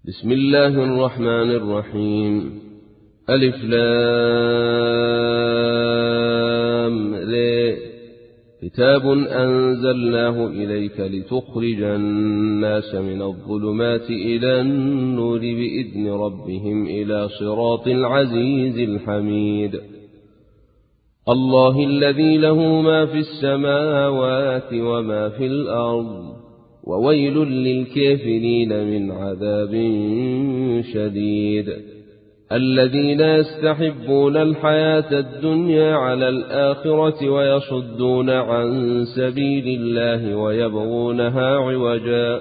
بسم الله الرحمن الرحيم. ألف لام ر. كتاب أنزلناه إليك لتخرج الناس من الظلمات إلى النور بإذن ربهم إلى صراط العزيز الحميد. الله الذي له ما في السماوات وما في الأرض، وويل للكافرين من عذاب شديد. الذين يستحبون الحياة الدنيا على الآخرة ويصدون عن سبيل الله ويبغونها عوجا،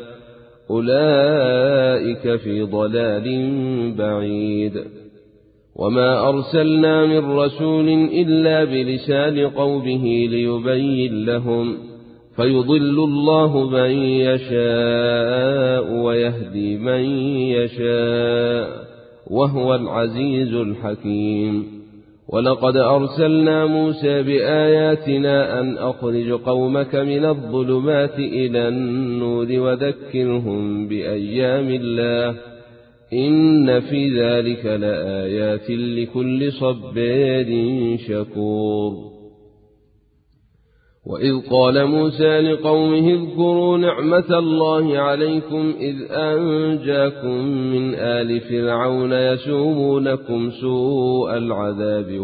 أولئك في ضلال بعيد. وما أرسلنا من رسول إلا بلسان قومه ليبين لهم، فيضل الله من يشاء ويهدي من يشاء، وهو العزيز الحكيم. ولقد أرسلنا موسى بآياتنا أن أخرج قومك من الظلمات إلى النور وذكرهم بأيام الله، إن في ذلك لآيات لكل صبار شكور. وإذ قال موسى لقومه اذكروا نعمة الله عليكم إذ أنجاكم من آل فرعون يسومونكم سوء العذاب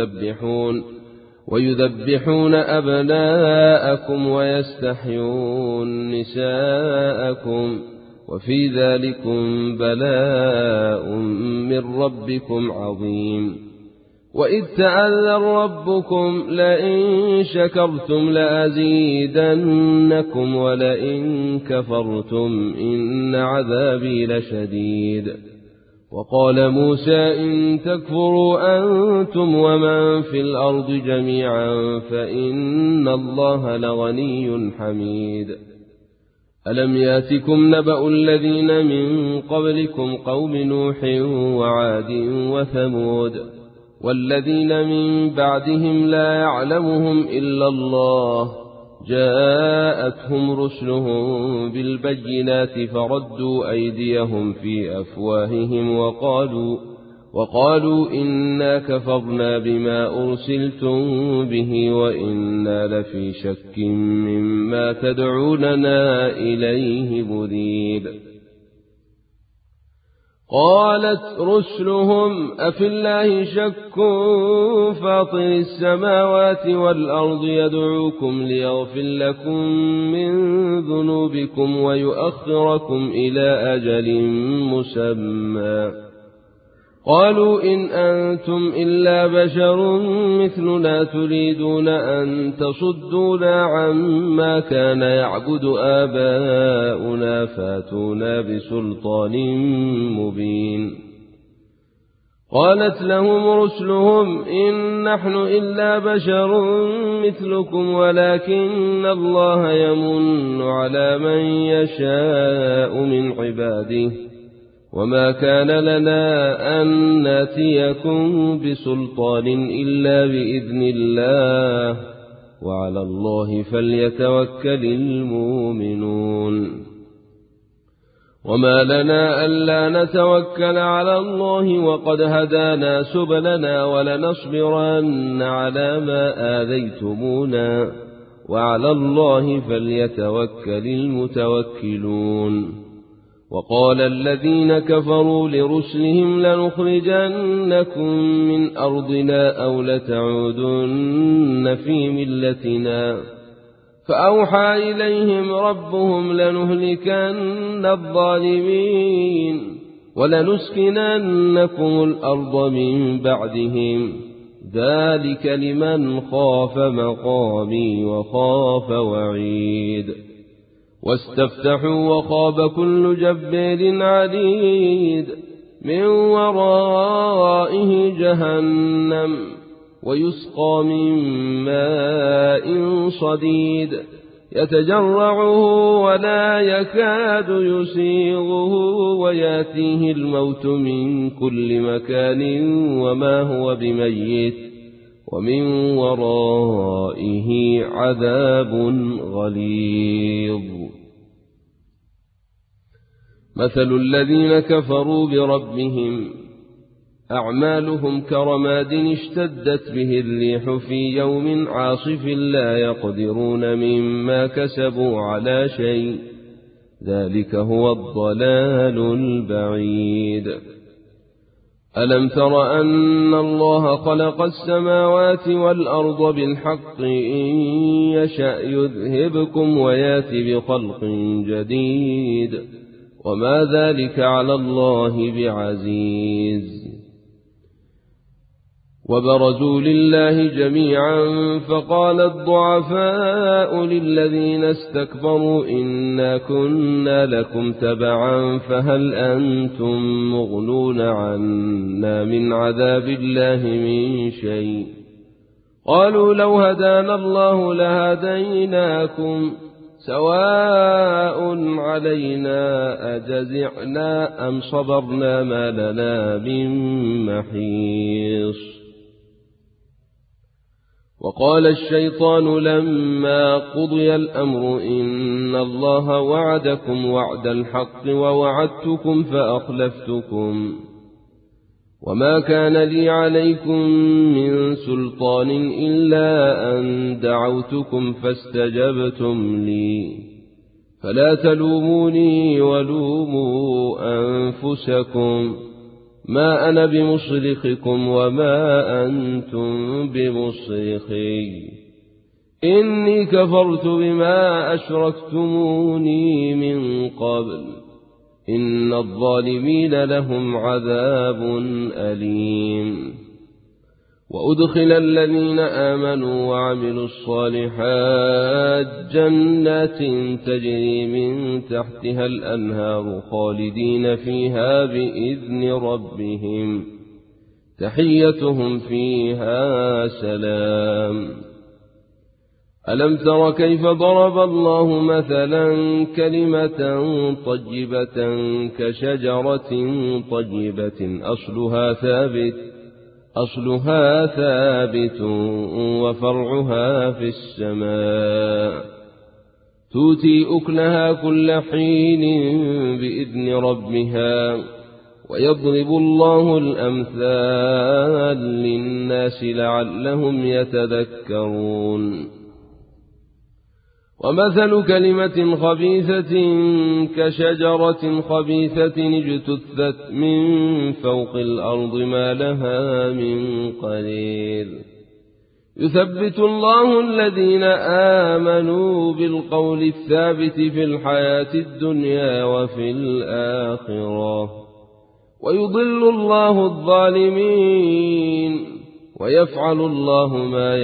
ويذبحون أبناءكم ويستحيون نساءكم، وفي ذلكم بلاء من ربكم عظيم. وإذ تأذن ربكم لئن شكرتم لأزيدنكم ولئن كفرتم إن عذابي لشديد. وقال موسى إن تكفروا أنتم ومن في الأرض جميعا فإن الله لغني حميد. ألم ياتكم نبأ الذين من قبلكم قوم نوح وعاد وثمود والذين من بعدهم لا يعلمهم إلا الله، جاءتهم رسلهم بالبينات فردوا أيديهم في أفواههم وقالوا إنا كفرنا بما أرسلتم به وإنا لفي شك مما تدعوننا إليه مريب. قالت رسلهم أفي الله شك فاطر السماوات والأرض يدعوكم ليغفر لكم من ذنوبكم ويؤخركم إلى أجل مسمى. قالوا إن أنتم إلا بشر مثلنا تريدون أن تصدونا عما كان يعبد آباؤنا فاتونا بسلطان مبين. قالت لهم رسلهم إن نحن إلا بشر مثلكم ولكن الله يمن على من يشاء من عباده، وما كان لنا أن ناتيكم بسلطان إلا بإذن الله، وعلى الله فليتوكل المؤمنون. وما لنا ألا نتوكل على الله وقد هدانا سبلنا ولنصبرن على ما آذيتمونا، وعلى الله فليتوكل المتوكلون. وقال الذين كفروا لرسلهم لنخرجنكم من أرضنا أو لتعودن في ملتنا، فأوحى إليهم ربهم لنهلكن الظالمين ولنسكننكم الأرض من بعدهم، ذلك لمن خاف مقامي وخاف وعيد. واستفتحوا وخاب كل جبار عنيد من ورائه جهنم ويسقى من ماء صديد يتجرعه ولا يكاد يسيغه وياتيه الموت من كل مكان وما هو بميت ومن ورائه عذاب غليظ. مثل الذين كفروا بربهم أعمالهم كرماد اشتدت به الريح في يوم عاصف لا يقدرون مما كسبوا على شيء ذلك هو الضلال البعيد. ألم تر أن الله خلق السماوات والأرض بالحق إن يشأ يذهبكم ويأتي بخلق جديد وما ذلك على الله بعزيز. وبرزوا لله جميعا فقال الضعفاء للذين استكبروا إنا كنا لكم تبعا فهل أنتم مغنون عنا من عذاب الله من شيء قالوا لو هدانا الله لهديناكم سواء علينا أجزعنا أم صبرنا ما لنا من محيص. وقال الشيطان لما قضي الأمر إن الله وعدكم وعد الحق ووعدتكم فأخلفتكم وما كان لي عليكم من سلطان إلا أن دعوتكم فاستجبتم لي فلا تلوموني ولوموا أنفسكم ما أنا بمصرخكم وما أنتم بمصرخي إني كفرت بما أشركتموني من قبل إن الظالمين لهم عذاب أليم. وأدخل الذين آمنوا وعملوا الصالحات جنات تجري من تحتها الأنهار خالدين فيها بإذن ربهم تحيتهم فيها سلام. ألم تر كيف ضرب الله مثلا كلمة طيبة كشجرة طيبة أصلها ثابت وفرعها في السماء تؤتي أكلها كل حين بإذن ربها ويضرب الله الأمثال للناس لعلهم يتذكرون. ومثل كلمة خبيثة كشجرة خبيثة اجتثت من فوق الأرض ما لها من قرير يثبت الله الذين آمنوا بالقول الثابت في الحياة الدنيا وفي الآخرة ويضل الله الظالمين ويفعل الله ما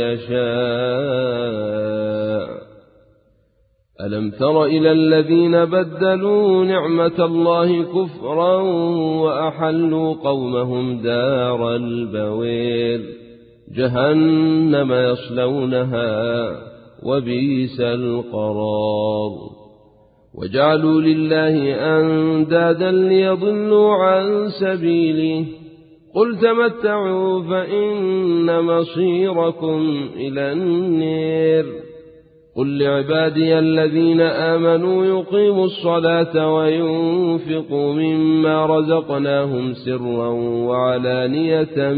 يشاء. ألم تر إلى الذين بدلوا نعمة الله كفرا وأحلوا قومهم دار البوير جهنم يصلونها وبئس القرار. وجعلوا لله أندادا ليضلوا عن سبيله قل تمتعوا فإن مصيركم إلى النار. قل لعبادي الذين آمنوا يقيموا الصلاة وينفقوا مما رزقناهم سرا وعلانية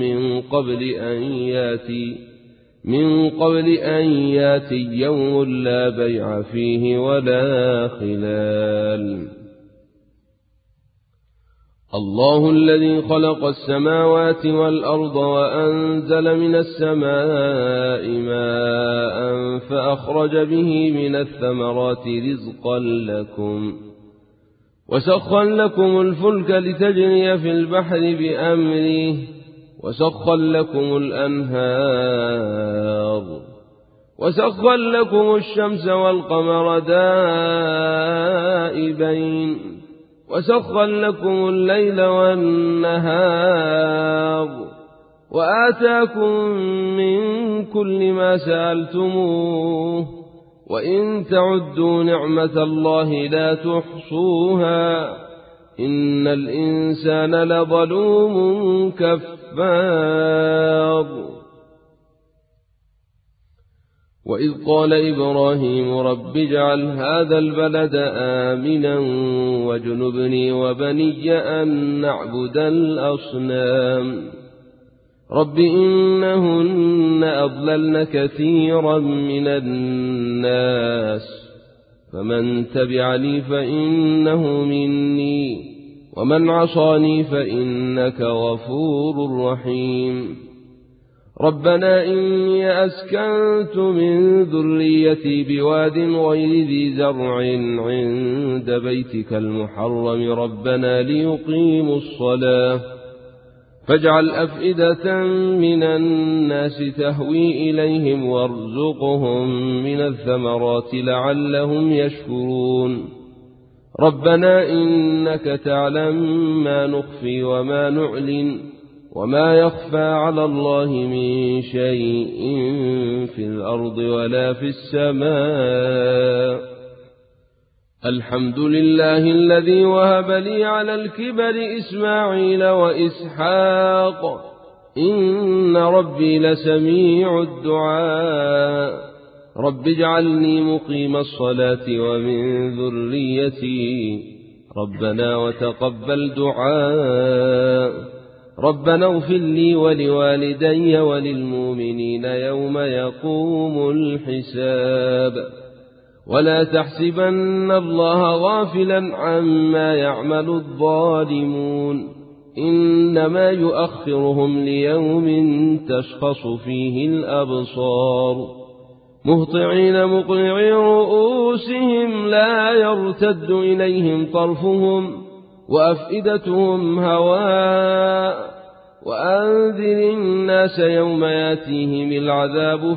من قبل أن ياتي يوم لا بيع فيه ولا خلال. الله الذي خلق السماوات والأرض وأنزل من السماء ماء فأخرج به من الثمرات رزقا لكم وسخر لكم الفلك لتجري في البحر بأمره وسخر لكم الأنهار وسخر لكم الشمس والقمر دائبين وسخر لكم الليل والنهار وآتاكم من كل ما سألتموه وإن تعدوا نعمة الله لا تحصوها إن الإنسان لظلوم كفار. وإذ قال إبراهيم رب اجعل هذا البلد آمنا واجنبني وبني أن نعبد الأصنام رب إنهن أضللن كثيرا من الناس فمن تبعني فإنه مني ومن عصاني فإنك غفور رحيم ربنا إني أسكنت من ذريتي بواد غير ذي زرع عند بيتك المحرم ربنا ليقيموا الصلاة فاجعل أفئدة من الناس تهوي إليهم وارزقهم من الثمرات لعلهم يشكرون ربنا إنك تعلم ما نخفي وما نعلن وما يخفى على الله من شيء في الأرض ولا في السماء الحمد لله الذي وهب لي على الكبر إسماعيل وإسحاق إن ربي لسميع الدعاء رب اجعلني مقيم الصلاة ومن ذريتي ربنا وتقبل دعاء ربنا اغفر لي ولوالدي وللمؤمنين يوم يقوم الحساب ولا تحسبن الله غافلا عما يعمل الظالمون إنما يؤخرهم ليوم تشخص فيه الأبصار مهطعين مقنعي رؤوسهم لا يرتد إليهم طرفهم وأفئدتهم هواء وأنذر الناس يوم ياتيهم العذاب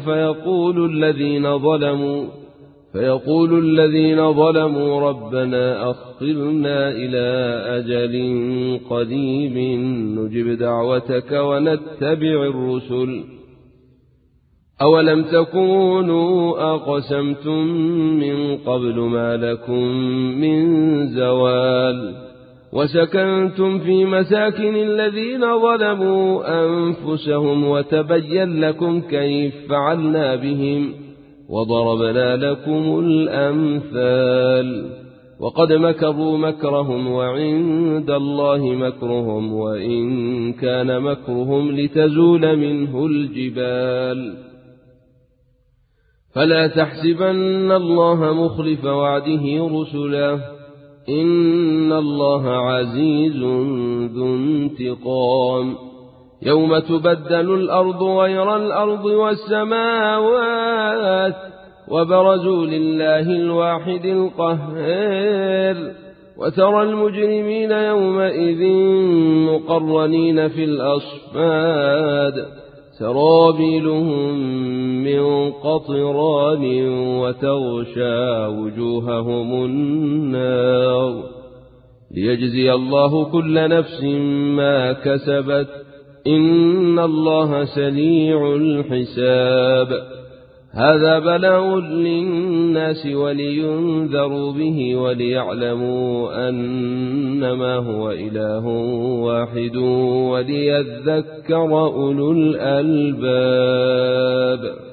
فيقول الذين ظلموا ربنا أخرنا إلى أجل قريب نجب دعوتك ونتبع الرسل أولم تكونوا أقسمتم من قبل ما لكم من زوال وسكنتم في مساكن الذين ظلموا أنفسهم وتبين لكم كيف فعلنا بهم وضربنا لكم الأمثال وقد مكروا مكرهم وعند الله مكرهم وإن كان مكرهم لتزول منه الجبال فلا تحسبن الله مخلف وعده رسله إن الله عزيز ذو انتقام يوم تبدل الأرض غير الأرض والسماوات وبرزوا لله الواحد القهار وترى المجرمين يومئذ مقرنين في الأصفاد سرابيلهم من قطران وتغشى وجوههم النار ليجزي الله كل نفس ما كسبت إن الله سريع الحساب هذا بلاغ للناس ولينذروا به وليعلموا أنما هو إله واحد وليذكر أولو الألباب